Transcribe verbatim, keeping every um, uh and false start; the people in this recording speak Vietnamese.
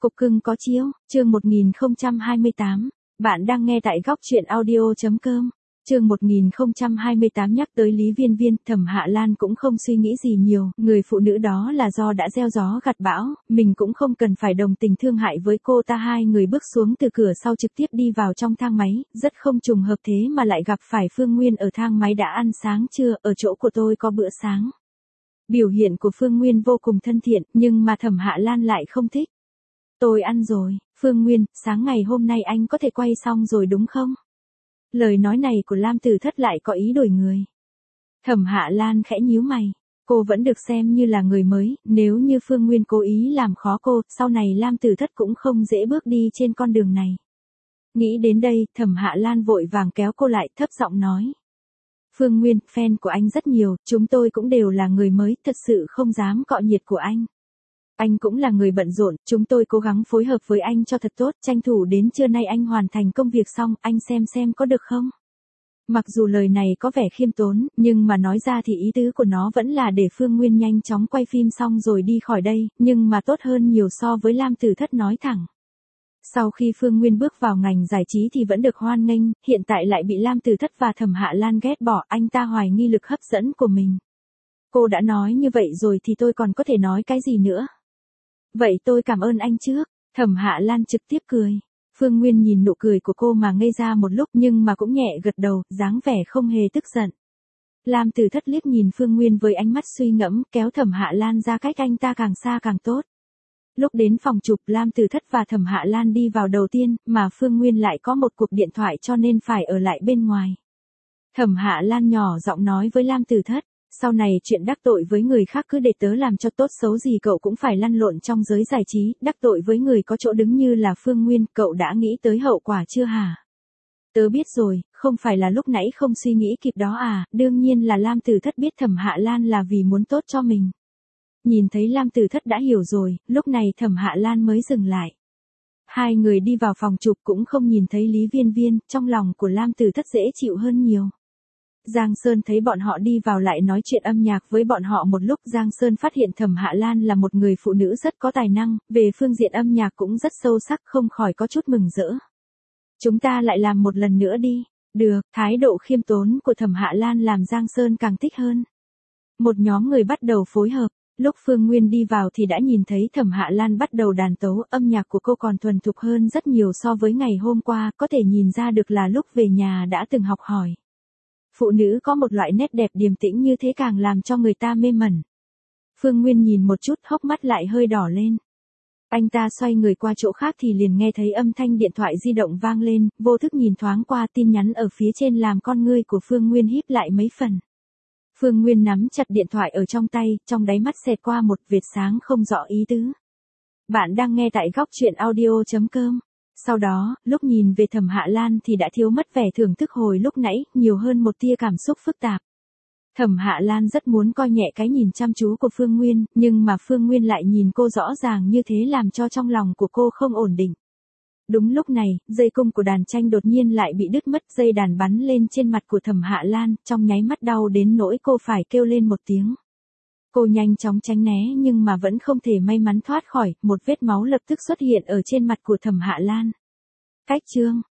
Cục cưng có chiếu, chương một nghìn không trăm hai mươi tám. Bạn đang nghe tại góc truyện audio chấm com. Chương một nghìn không trăm hai mươi tám nhắc tới Lý Viên Viên, Thẩm Hạ Lan cũng không suy nghĩ gì nhiều, người phụ nữ đó là do đã gieo gió gặt bão, mình cũng không cần phải đồng tình thương hại với cô ta. Hai người bước xuống từ cửa sau trực tiếp đi vào trong thang máy, rất không trùng hợp thế mà lại gặp phải Phương Nguyên ở thang máy. Đã ăn sáng chưa, ở chỗ của tôi có bữa sáng. Biểu hiện của Phương Nguyên vô cùng thân thiện, nhưng mà Thẩm Hạ Lan lại không thích. Tôi ăn rồi, Phương Nguyên, sáng ngày hôm nay anh có thể quay xong rồi đúng không? Lời nói này của Lam Tử Thất lại có ý đổi người. Thẩm Hạ Lan khẽ nhíu mày. Cô vẫn được xem như là người mới, nếu như Phương Nguyên cố ý làm khó cô, sau này Lam Tử Thất cũng không dễ bước đi trên con đường này. Nghĩ đến đây, Thẩm Hạ Lan vội vàng kéo cô lại, thấp giọng nói. Phương Nguyên, fan của anh rất nhiều, chúng tôi cũng đều là người mới, thật sự không dám cọ nhiệt của anh. Anh cũng là người bận rộn, chúng tôi cố gắng phối hợp với anh cho thật tốt, tranh thủ đến trưa nay anh hoàn thành công việc xong, anh xem xem có được không? Mặc dù lời này có vẻ khiêm tốn, nhưng mà nói ra thì ý tứ của nó vẫn là để Phương Nguyên nhanh chóng quay phim xong rồi đi khỏi đây, nhưng mà tốt hơn nhiều so với Lam Tử Thất nói thẳng. Sau khi Phương Nguyên bước vào ngành giải trí thì vẫn được hoan nghênh, hiện tại lại bị Lam Tử Thất và Thẩm Hạ Lan ghét bỏ, anh ta hoài nghi lực hấp dẫn của mình. Cô đã nói như vậy rồi thì tôi còn có thể nói cái gì nữa? Vậy tôi cảm ơn anh trước. Thẩm Hạ Lan trực tiếp cười. Phương Nguyên nhìn nụ cười của cô mà ngây ra một lúc nhưng mà cũng nhẹ gật đầu, dáng vẻ không hề tức giận. Lam Tử Thất liếc nhìn Phương Nguyên với ánh mắt suy ngẫm, kéo Thẩm Hạ Lan ra cách anh ta càng xa càng tốt. Lúc đến phòng chụp, Lam Tử Thất và Thẩm Hạ Lan đi vào đầu tiên, mà Phương Nguyên lại có một cuộc điện thoại cho nên phải ở lại bên ngoài. Thẩm Hạ Lan nhỏ giọng nói với Lam Tử Thất. Sau này chuyện đắc tội với người khác cứ để tớ làm cho tốt, xấu gì cậu cũng phải lăn lộn trong giới giải trí, đắc tội với người có chỗ đứng như là Phương Nguyên, cậu đã nghĩ tới hậu quả chưa hả? Tớ biết rồi, không phải là lúc nãy không suy nghĩ kịp đó à, đương nhiên là Lam Tử Thất biết Thẩm Hạ Lan là vì muốn tốt cho mình. Nhìn thấy Lam Tử Thất đã hiểu rồi, lúc này Thẩm Hạ Lan mới dừng lại. Hai người đi vào phòng chụp cũng không nhìn thấy Lý Viên Viên, trong lòng của Lam Tử Thất dễ chịu hơn nhiều. Giang Sơn thấy bọn họ đi vào lại nói chuyện âm nhạc với bọn họ một lúc. Giang Sơn phát hiện Thẩm Hạ Lan là một người phụ nữ rất có tài năng, về phương diện âm nhạc cũng rất sâu sắc, không khỏi có chút mừng rỡ. Chúng ta lại làm một lần nữa đi. Được, thái độ khiêm tốn của Thẩm Hạ Lan làm Giang Sơn càng thích hơn. Một nhóm người bắt đầu phối hợp. Lúc Phương Nguyên đi vào thì đã nhìn thấy Thẩm Hạ Lan bắt đầu đàn tấu, âm nhạc của cô còn thuần thục hơn rất nhiều so với ngày hôm qua, có thể nhìn ra được là lúc về nhà đã từng học hỏi. Phụ nữ có một loại nét đẹp điềm tĩnh như thế càng làm cho người ta mê mẩn. Phương Nguyên nhìn một chút, hốc mắt lại hơi đỏ lên. Anh ta xoay người qua chỗ khác thì liền nghe thấy âm thanh điện thoại di động vang lên, vô thức nhìn thoáng qua tin nhắn ở phía trên làm con ngươi của Phương Nguyên híp lại mấy phần. Phương Nguyên nắm chặt điện thoại ở trong tay, trong đáy mắt xẹt qua một vệt sáng không rõ ý tứ. Bạn đang nghe tại góc truyện audio chấm com. Sau đó, lúc nhìn về Thẩm Hạ Lan thì đã thiếu mất vẻ thưởng thức hồi lúc nãy, nhiều hơn một tia cảm xúc phức tạp. Thẩm Hạ Lan rất muốn coi nhẹ cái nhìn chăm chú của Phương Nguyên, nhưng mà Phương Nguyên lại nhìn cô rõ ràng như thế làm cho trong lòng của cô không ổn định. Đúng lúc này, dây cung của đàn tranh đột nhiên lại bị đứt mất, dây đàn bắn lên trên mặt của Thẩm Hạ Lan, trong nháy mắt đau đến nỗi cô phải kêu lên một tiếng. Cô nhanh chóng tránh né nhưng mà vẫn không thể may mắn thoát khỏi, một vết máu lập tức xuất hiện ở trên mặt của Thẩm Hạ Lan. Cách chương,